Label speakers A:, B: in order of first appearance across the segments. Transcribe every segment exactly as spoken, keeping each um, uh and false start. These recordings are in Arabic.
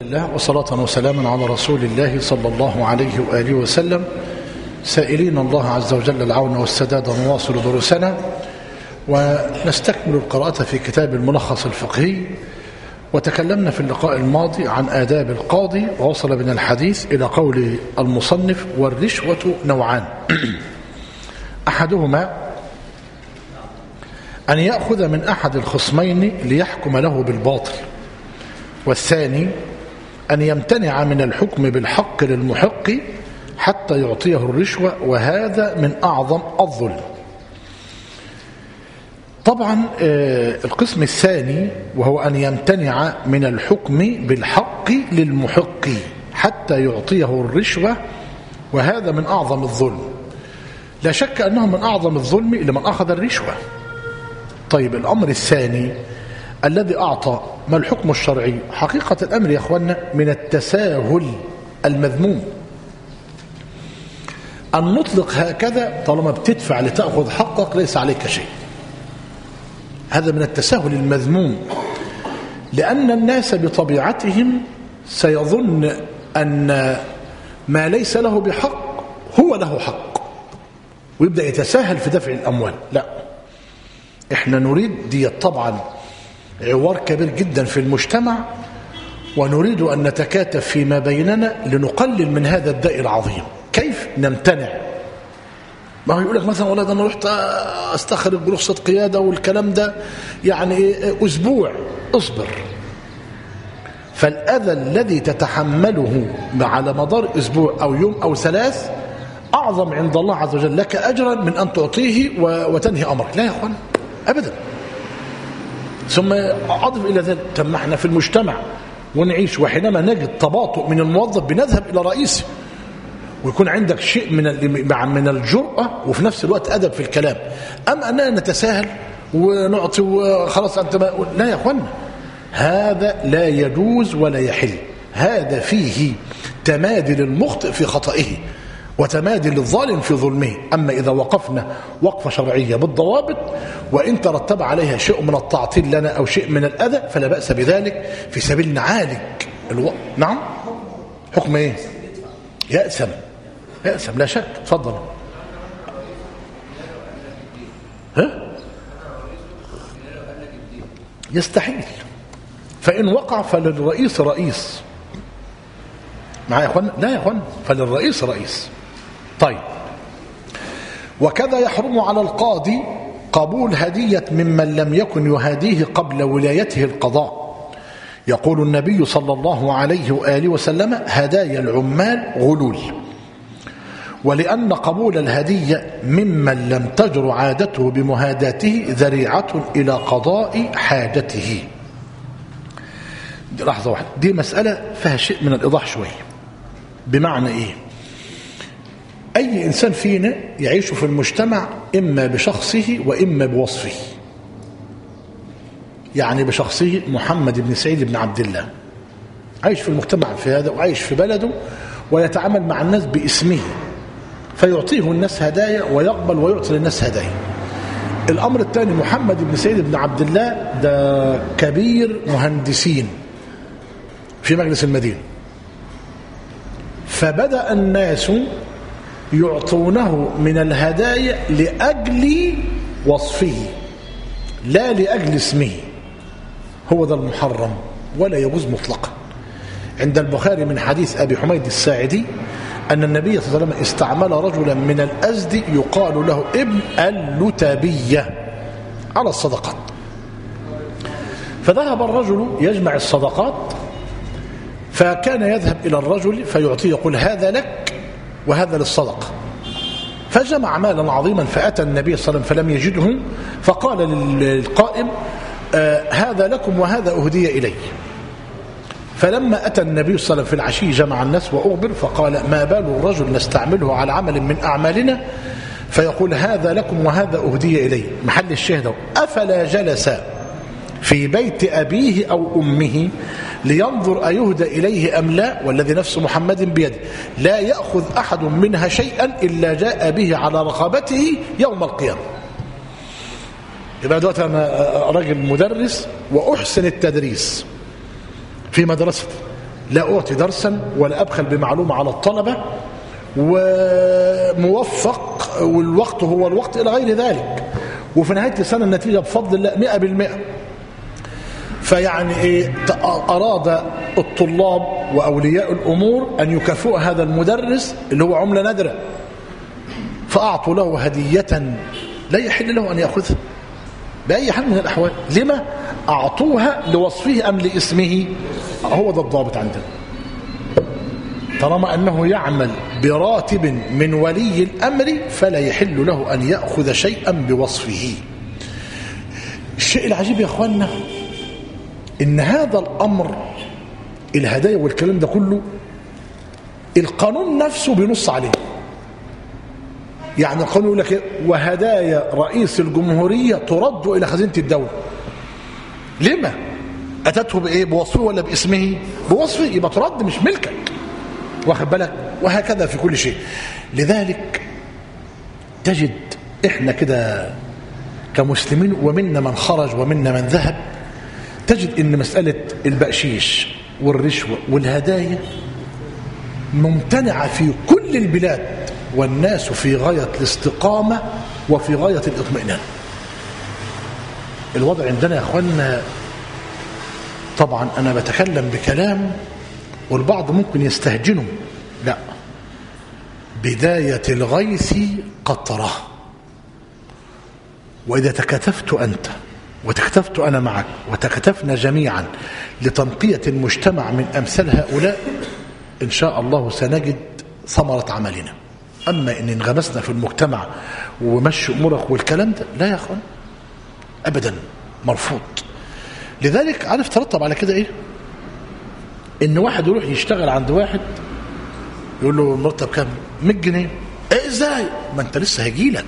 A: الله وصلاة وسلاما على رسول الله صلى الله عليه وآله وسلم، سائلين الله عز وجل العون والسداد نواصل دروسنا ونستكمل القراءة في كتاب الملخص الفقهي. وتكلمنا في اللقاء الماضي عن آداب القاضي، ووصل بنا الحديث إلى قول المصنف: والرشوة نوعان، أحدهما أن يأخذ من أحد الخصمين ليحكم له بالباطل، والثاني أن يمتنع من الحكم بالحق للمحق حتى يعطيه الرشوة، وهذا من أعظم الظلم. طبعا القسم الثاني وهو أن يمتنع من الحكم بالحق للمحق حتى يعطيه الرشوة، وهذا من أعظم الظلم. لا شك أنه من أعظم الظلم لمن أخذ الرشوة. طيب الأمر الثاني الذي أعطى، ما الحكم الشرعي؟ حقيقة الأمر يا أخوانا من التساهل المذموم أن نطلق هكذا طالما بتدفع لتأخذ حقك ليس عليك شيء. هذا من التساهل المذموم، لأن الناس بطبيعتهم سيظن أن ما ليس له بحق هو له حق، ويبدأ يتساهل في دفع الأموال. لا، احنا نريد دي طبعا عوار كبير جدا في المجتمع، ونريد أن نتكاتف فيما بيننا لنقلل من هذا الداء العظيم. كيف نمتنع؟ ما هو يقول لك مثلا والله ده انا رحت استخرج رخصة قيادة والكلام ده يعني أسبوع، اصبر. فالأذى الذي تتحمله على مدار أسبوع أو يوم أو ثلاث أعظم عند الله عز وجل لك أجرا من أن تعطيه وتنهي أمرك. لا يا أخوان أبدا. ثم أضف إلى ذلك، تم احنا في المجتمع ونعيش، وحينما نجد تباطؤ من الموظف بنذهب إلى رئيسه، ويكون عندك شيء من من الجرأة وفي نفس الوقت أدب في الكلام. أما أننا نتساهل ونعطي وخلاص أنت ما... لا يا أخوانا، هذا لا يجوز ولا يحل. هذا فيه تمادي للمخطئ في خطئه وتمادي للظالم في ظلمه. أما إذا وقفنا وقفة شرعية بالضوابط وإن ترتب عليها شيء من التعطيل لنا أو شيء من الأذى فلا بأس بذلك في سبيل نعالج الو... نعم. حكم إيه؟ يأسم يأسم لا شك. تفضل. ها؟ يستحيل. فإن وقع فللرئيس رئيس. معايا يا اخوانا؟ لا يا اخوانا، فللرئيس رئيس. طيب، وكذا يحرم على القاضي قبول هدية ممن لم يكن يهاديه قبل ولايته القضاء. يقول النبي صلى الله عليه وآله وسلم: هدايا العمال غلول. ولأن قبول الهدية ممن لم تجر عادته بمهاداته ذريعة إلى قضاء حاجته. دي لحظة واحدة، دي مسألة فيها شيء من الإيضاح شوية. بمعنى إيه؟ أي إنسان فينا يعيش في المجتمع إما بشخصه وإما بوصفه. يعني بشخصه محمد بن سعيد بن عبد الله عايش في المجتمع في هذا، وعايش في بلده ويتعامل مع الناس باسمه، فيعطيه الناس هدايا ويقبل ويعطي للناس هدايا. الأمر الثاني، محمد بن سعيد بن عبد الله ده كبير مهندسين في مجلس المدينة، فبدأ الناس يعطونه من الهدايا لأجل وصفه لا لأجل اسمه. هو ده المحرم ولا يجوز مطلقا. عند البخاري من حديث أبي حميد الساعدي أن النبي صلى الله عليه وسلم استعمل رجلا من الأزد يقال له ابن اللتابية على الصدقات، فذهب الرجل يجمع الصدقات، فكان يذهب إلى الرجل فيعطيه يقول: هذا لك وهذا للصدقة. فجمع مالا عظيما، فأتى النبي صلى الله عليه وسلم فلم يجده، فقال للقائم: آه هذا لكم وهذا أهدي إلي. فلما أتى النبي صلى الله عليه وسلم في العشي جمع الناس وأخبر، فقال: ما بال الرجل نستعمله على عمل من أعمالنا فيقول هذا لكم وهذا أهدي إلي. محل الشهد: أفلا جلس في بيت أبيه أو أمه لينظر أيهدى إليه أم لا؟ والذي نفس محمد بيده لا يأخذ أحد منها شيئا إلا جاء به على رقبته يوم القيامة. يبقى دلوقتي أنا راجل مدرس وأحسن التدريس في مدرسة، لا أعطي درسا ولا أبخل بمعلومة على الطلبة، وموفق والوقت هو الوقت إلى غير ذلك، وفي نهاية السنة النتيجة بفضل الله مئة بالمئة. فيعني إيه، أراد الطلاب وأولياء الأمور أن يكافئوا هذا المدرس اللي هو عملة نادرة، فأعطوا له هدية لا يحل له أن يأخذها بأي حال من الأحوال. لما أعطوها؟ لوصفه أم لاسمه؟ هو ده الضابط عندنا. طالما أنه يعمل براتب من ولي الأمر فلا يحل له أن يأخذ شيئا بوصفه. الشيء العجيب يا أخوانا إن هذا الأمر، الهدايا والكلام ده كله، القانون نفسه بينص عليه. يعني القانون يقول لك وهدايا رئيس الجمهورية ترد إلى خزينة الدولة. لما؟ أتته بإيه؟ بوصفه ولا باسمه؟ بوصفه، يبقى ترد مش ملكك، واخد بالك؟ وهكذا في كل شيء. لذلك تجد إحنا كده كمسلمين، ومنا من خرج ومنا من ذهب، تجد إن مسألة البقشيش والرشوة والهدايا ممتنعة في كل البلاد، والناس في غاية الاستقامة وفي غاية الاطمئنان. الوضع عندنا يا أخوانا، طبعا أنا بتكلم بكلام والبعض ممكن يستهجنه، لا، بداية الغيث قطرة، وإذا تكاتفت أنت وتكتفت أنا معك وتكتفنا جميعا لتنقية المجتمع من أمثال هؤلاء، إن شاء الله سنجد ثمرة عملنا. أما إن انغمسنا في المجتمع ومشي أمورك والكلام ده، لا يا أخوان أبدا، مرفوض. لذلك عارف ترتب على كده إيه؟ إن واحد يروح يشتغل عند واحد يقول له مرتب كام؟ مية جنيه. إيه إزاي؟ ما أنت لسه هيجيلك.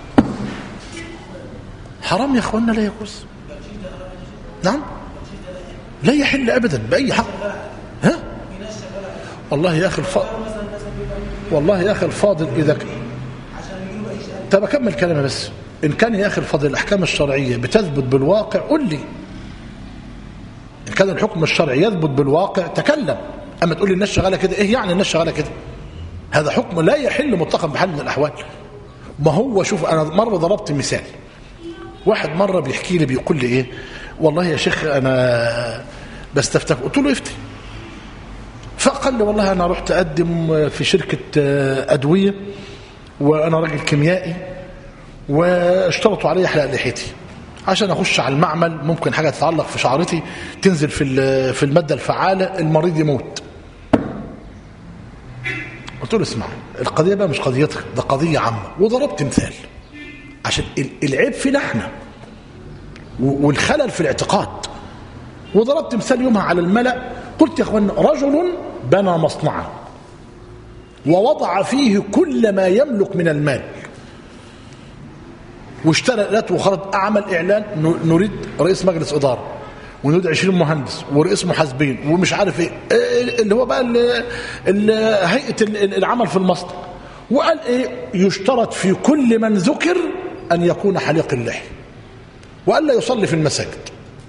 A: حرام يا أخوانا، لا يجوز. نعم، لا يحل أبدا بأي حق. ها؟ والله يا أخي الفاضل، والله يا أخي الفاضل، إذا ك... طب أكمل كلامي بس. إن كان يا أخي الفاضل الأحكام الشرعية بتثبت بالواقع قل لي. إن كان الحكم الشرعي يثبت بالواقع تكلم. أما تقول لي الناس شغالة كده، إيه يعني الناس شغالة كده؟ هذا حكم لا يحل مطلقا بحال من الأحوال. ما هو شوف، أنا مرة ضربت مثال، واحد مرة بيحكي لي بيقول لي إيه، والله يا شيخ أنا بستفتك. قلت له افتي. فقال لي والله أنا رحت أقدم في شركة أدوية وأنا راجل كيميائي، واشترطوا علي أحلق لحيتي عشان أخش على المعمل، ممكن حاجة تتعلق في شعرتي تنزل في في المادة الفعالة، المريض يموت. قلت له اسمع، القضية بقى مش قضيتك، ده قضية عامة. وضربت مثال عشان العيب فينا احنا والخلل في الاعتقاد. وضربت مثال يومها على الملأ، قلت يا اخوان، رجل بنى مصنعا ووضع فيه كل ما يملك من المال، واشترى الات وخرج، اعمل اعلان نريد رئيس مجلس اداره، ونريد عشرين مهندس ورئيس محاسبين ومش عارف ايه اللي هو بقى هيئه العمل في المصنع. وقال ايه؟ يشترط في كل من ذكر ان يكون حليق اللحيه، وقال لا يصلي في المساجد.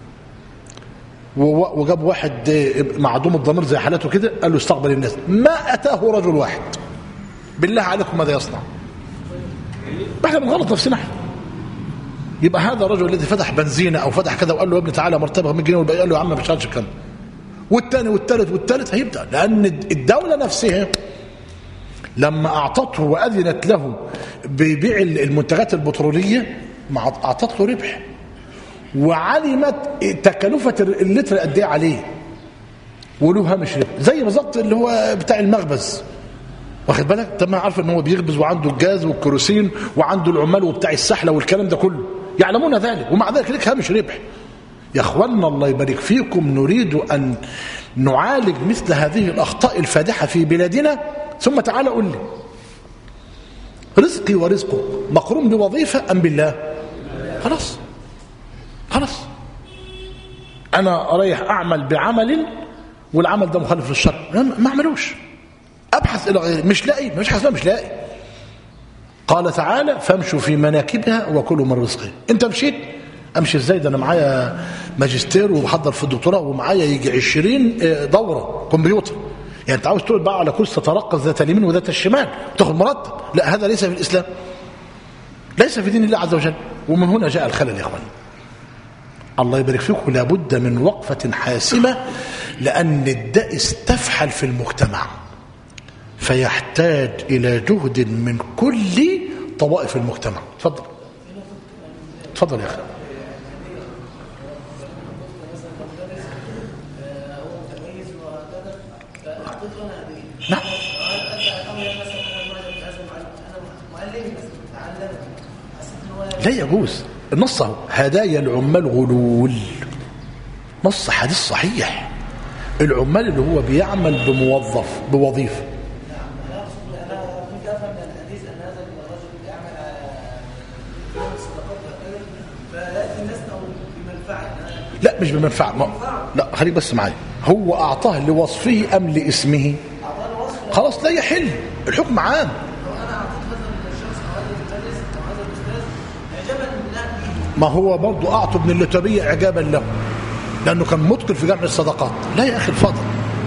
A: وجاب واحد معدوم الضمير زي حالته كده، قال له استقبل الناس. ما اتاه رجل واحد. بالله عليكم ماذا يصنع؟ احنا بنغلط نفسنا احنا. يبقى هذا الرجل الذي فتح بنزينه او فتح كذا وقال له يا ابني تعالى مرتبه مية جنيه، والباقي قال له يا عم ما بشتغلش كام، والثاني والثالث والثالث هيبدا، لان الدوله نفسها لما اعطته واذنت له ببيع المنتجات البتروليه ما اعطت له ربح، وعلمت تكلفه اللتر قد ايه عليه، وله هامش ربح، زي بالظبط اللي هو بتاع المخبز، واخد بالك؟ طب ما عارف ان هو بيخبز وعنده الجاز والكروسين وعنده العمال وبتاع السحله والكلام ده كله، يعلمون ذلك، ومع ذلك لك هامش ربح. يا اخوانا الله يبارك فيكم، نريد ان نعالج مثل هذه الاخطاء الفادحه في بلادنا. ثم تعالى قل لي، رزقي ورزقك مقرون بوظيفه ام بالله؟ خلاص خلاص، انا رايح اعمل بعمل والعمل ده مخالف للشرع، ما اعملوش، ابحث الى غيره، مش لاقي، مش حاسس مش لاقي. قال تعالى فامشوا في مناكبها وكلوا من رزقها. انت مشيت، امشي ازاي؟ ده انا معايا ماجستير وبحضر في الدكتوراه ومعايا يجي عشرين دورة كمبيوتر، يعني انت عاوز تقعد بقى على كرسي تترقص ذات اليمين وذات الشمال وتاخد مرتب؟ لا، هذا ليس في الإسلام، ليس في دين الله عز وجل. ومن هنا جاء الخلل يا اخوان. الله يبارك فيكم، لابد من وقفة حاسمة، لأن الداء استفحل في المجتمع فيحتاج إلى جهد من كل طوائف المجتمع. تفضل تفضل يا أخي. نعم. لا يجوز. النص اهو، هدايا العمال غلول، نص حديث صحيح. العمال اللي هو بيعمل بموظف بوظيفه. لا مش بمنفعه، ما. لا خليك بس معايا. هو اعطاه لوصفه ام لاسمه؟ خلاص لا يحل، الحكم عام. ما هو برضه أعطوا ابن اللتبية إعجابا له لأنه كان متقن في جمع الصدقات. لا يا أخي الفضل،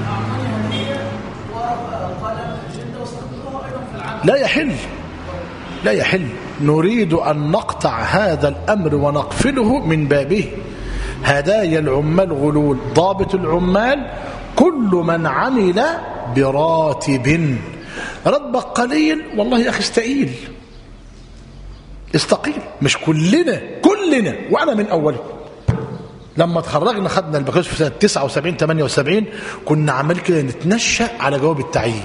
A: لا يحل لا يحل. نريد أن نقطع هذا الأمر ونقفله من بابه. هدايا العمال غلول. ضابط العمال كل من عمل براتب. راتبك قليل، والله يا أخي استقيل استقيل. مش كلنا كلنا وانا من اوله لما تخرجنا خدنا البكالوريوس في سنه تسعة وسبعين ثمانية وسبعين كنا عمال كده نتنشأ على جواب التعيين،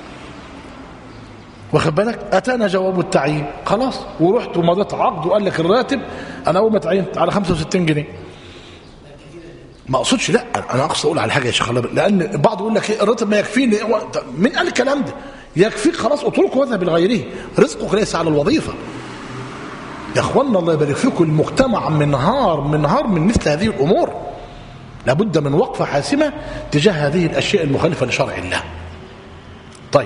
A: واخد بالك؟ اتانا جواب التعيين خلاص، ورحت ومضيت عقد وقال لك الراتب انا اول ما تعينت على خمسة وستين جنيه. ما اقصدش، لا انا اقصد اقول على حاجه يا شيخ الله، لان البعض يقول لك الراتب ما يكفيني. مين قال الكلام ده؟ يكفيك خلاص، اتركه واذهب لغيره، رزقك ليس على الوظيفه. يا اخوانا الله يبارك فيكم، المجتمع منهار منهار من مثل هذه الامور. لابد من وقفه حاسمه تجاه هذه الاشياء المخالفه لشرع الله. طيب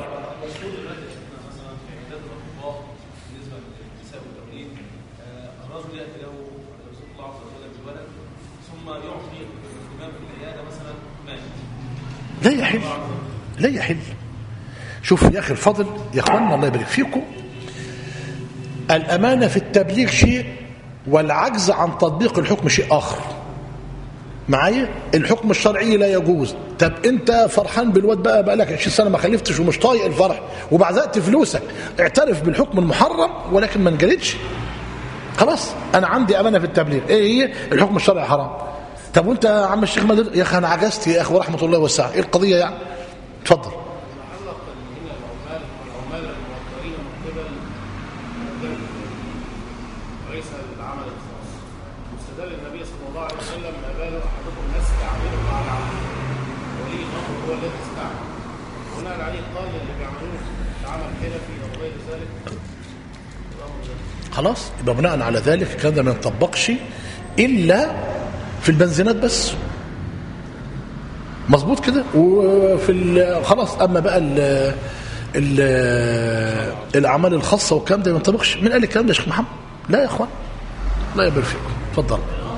A: لا يحل لا يحل. شوف يا اخي الفضل يا اخوانا الله يبارك فيكم، الأمانة في التبليغ شيء والعجز عن تطبيق الحكم شيء آخر. معايا؟ الحكم الشرعي لا يجوز. طب أنت فرحان بالواد بقى بقى لك عشرين سنة ما خلفتش ومش طايق الفرح وبعزقت فلوسك، اعترف بالحكم المحرم ولكن ما انجلدش. خلاص أنا عندي أمانة في التبليغ، إيه هي؟ الحكم الشرعي حرام. طب وأنت يا عم الشيخ مدير، يا أخي أنا عجزت يا أخي ورحمة الله وسعه، إيه القضية يعني؟ اتفضل. خلاص يبقى بناء على ذلك كذا ما ينطبقش الا في البنزينات بس، مظبوط كده. وفي خلاص اما بقى ال ال الاعمال الخاصه والكلام ده ما ينطبقش. مين قال الكلام ده يا شيخ محمد؟ لا يا اخوان، لا يبارك فيكم. اتفضل.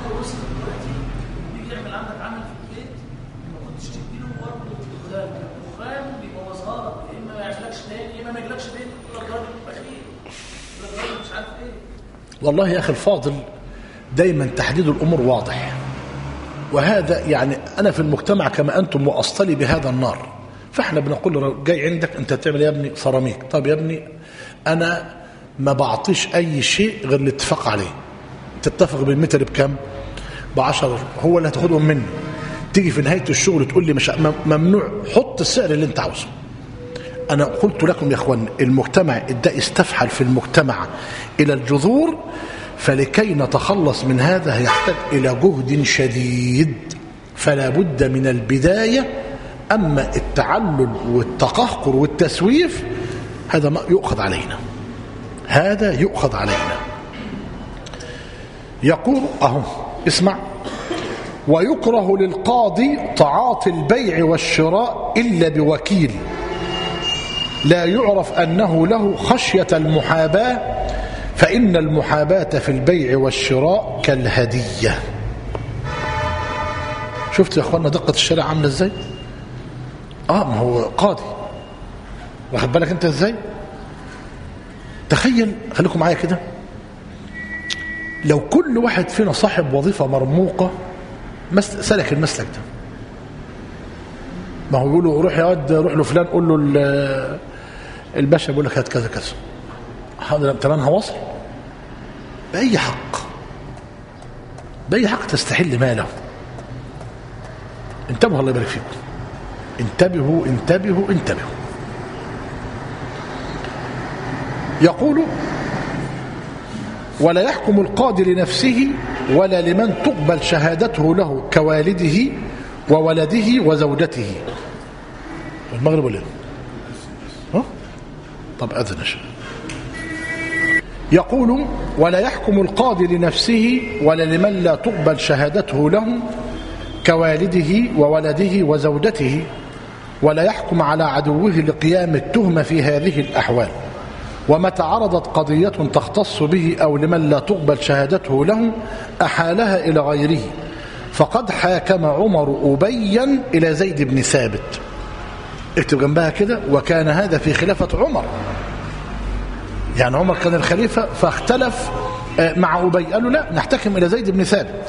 A: والله يا أخي الفاضل دايما تحديد الأمور واضح، وهذا يعني أنا في المجتمع كما أنتم وأصطلي بهذا النار. فإحنا بنقول له جاي عندك أنت تعمل يا ابني سيراميك، طب يا ابني أنا ما بعطيش أي شيء غير الاتفاق عليه. تتفق بالمتر بكم؟ بعشرة، هو اللي هتاخدهم مني. تيجي في نهاية الشغل تقول لي مش ممنوع، حط السعر اللي أنت عاوزه. أنا قلت لكم يا أخوان المجتمع ده استفحل في المجتمع إلى الجذور، فلكي نتخلص من هذا يحتاج إلى جهد شديد. فلا بد من البداية. أما التعلل والتقهقر والتسويف هذا ما يؤخذ علينا، هذا يؤخذ علينا. يقول أهو اسمع: ويكره للقاضي تعاطي البيع والشراء إلا بوكيل لا يعرف أنه له خشية المحاباة، فإن المحاباة في البيع والشراء كالهدية. شفت يا اخوانا دقة الشرع عاملة ازاي؟ اه ما هو قاضي، واخد بالك انت ازاي؟ تخيل، خليكم معايا كده، لو كل واحد فينا صاحب وظيفة مرموقة سلك المسلك ده، ما هو يقولوا روح يا واد، روح له فلان قول له الباشا بيقول لك هات كذا كذا، هذا تمنها وصل بأي حق، بأي حق تستحل ماله. انتبهوا الله يبارك فيكم، انتبهوا انتبهوا انتبهوا. يقول ولا يحكم القاضي لنفسه ولا لمن تقبل شهادته له كوالده وولده وزوجته. المغرب ولا ها؟ طب أذن شيء. يقول ولا يحكم القاضي لنفسه ولا لمن لا تقبل شهادته له كوالده وولده وزوجته، ولا يحكم على عدوه لقيام التهمة في هذه الأحوال. ومتى عرضت قضية تختص به أو لمن لا تقبل شهادته له أحالها إلى غيره، فقد حاكم عمر أبيا إلى زيد بن ثابت. اكتب جنبها كده، وكان هذا في خلافة عمر، يعني عمر كان الخليفة فاختلف مع أبي، قالوا لا نحتكم إلى زيد بن ثابت.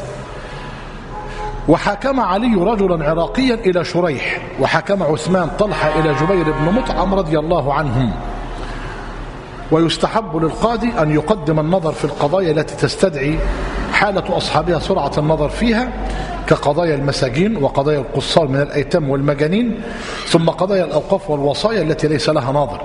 A: وحكم علي رجلا عراقيا إلى شريح، وحكم عثمان طلحة إلى جبير بن مطعم رضي الله عنهم. ويستحب للقاضي أن يقدم النظر في القضايا التي تستدعي حالة أصحابها سرعة النظر فيها، كقضايا المساجين وقضايا القصار من الأيتام والمجانين، ثم قضايا الأوقاف والوصايا التي ليس لها ناظر.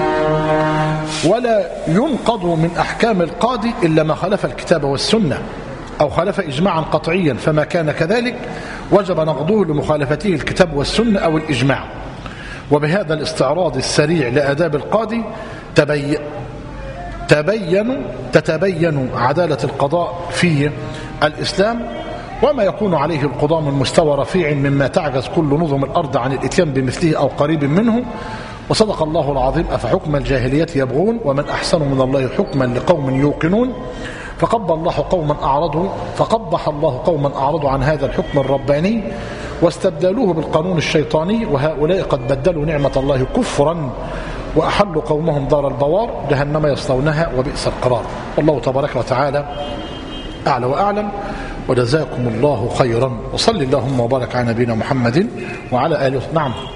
A: ولا ينقض من أحكام القاضي إلا ما خالف الكتاب والسنة أو خالف إجماعا قطعيا، فما كان كذلك وجب نقضه لمخالفته الكتاب والسنة أو الإجماع. وبهذا الاستعراض السريع لآداب القاضي تبين تبين تتبين عدالة القضاء في الإسلام، وما يكون عليه القضاء من مستوى رفيع مما تعجز كل نظم الأرض عن الإتيان بمثله أو قريب منه. وصدق الله العظيم. أفحكم الجاهلية يبغون ومن أحسن من الله حكما لقوم يوقنون. فقبح الله قوما أعرضوا فقبح الله قوما أعرضوا عن هذا الحكم الرباني واستبدلوه بالقانون الشيطاني، وهؤلاء قد بدلوا نعمة الله كفرا وأحلوا قومهم دار البوار جهنم يصلونها وبئس القرار. والله تبارك وتعالى أعلى وأعلم، وجزاكم الله خيرا، وصل اللهم وبارك على نبينا محمد وعلى آله. نعم.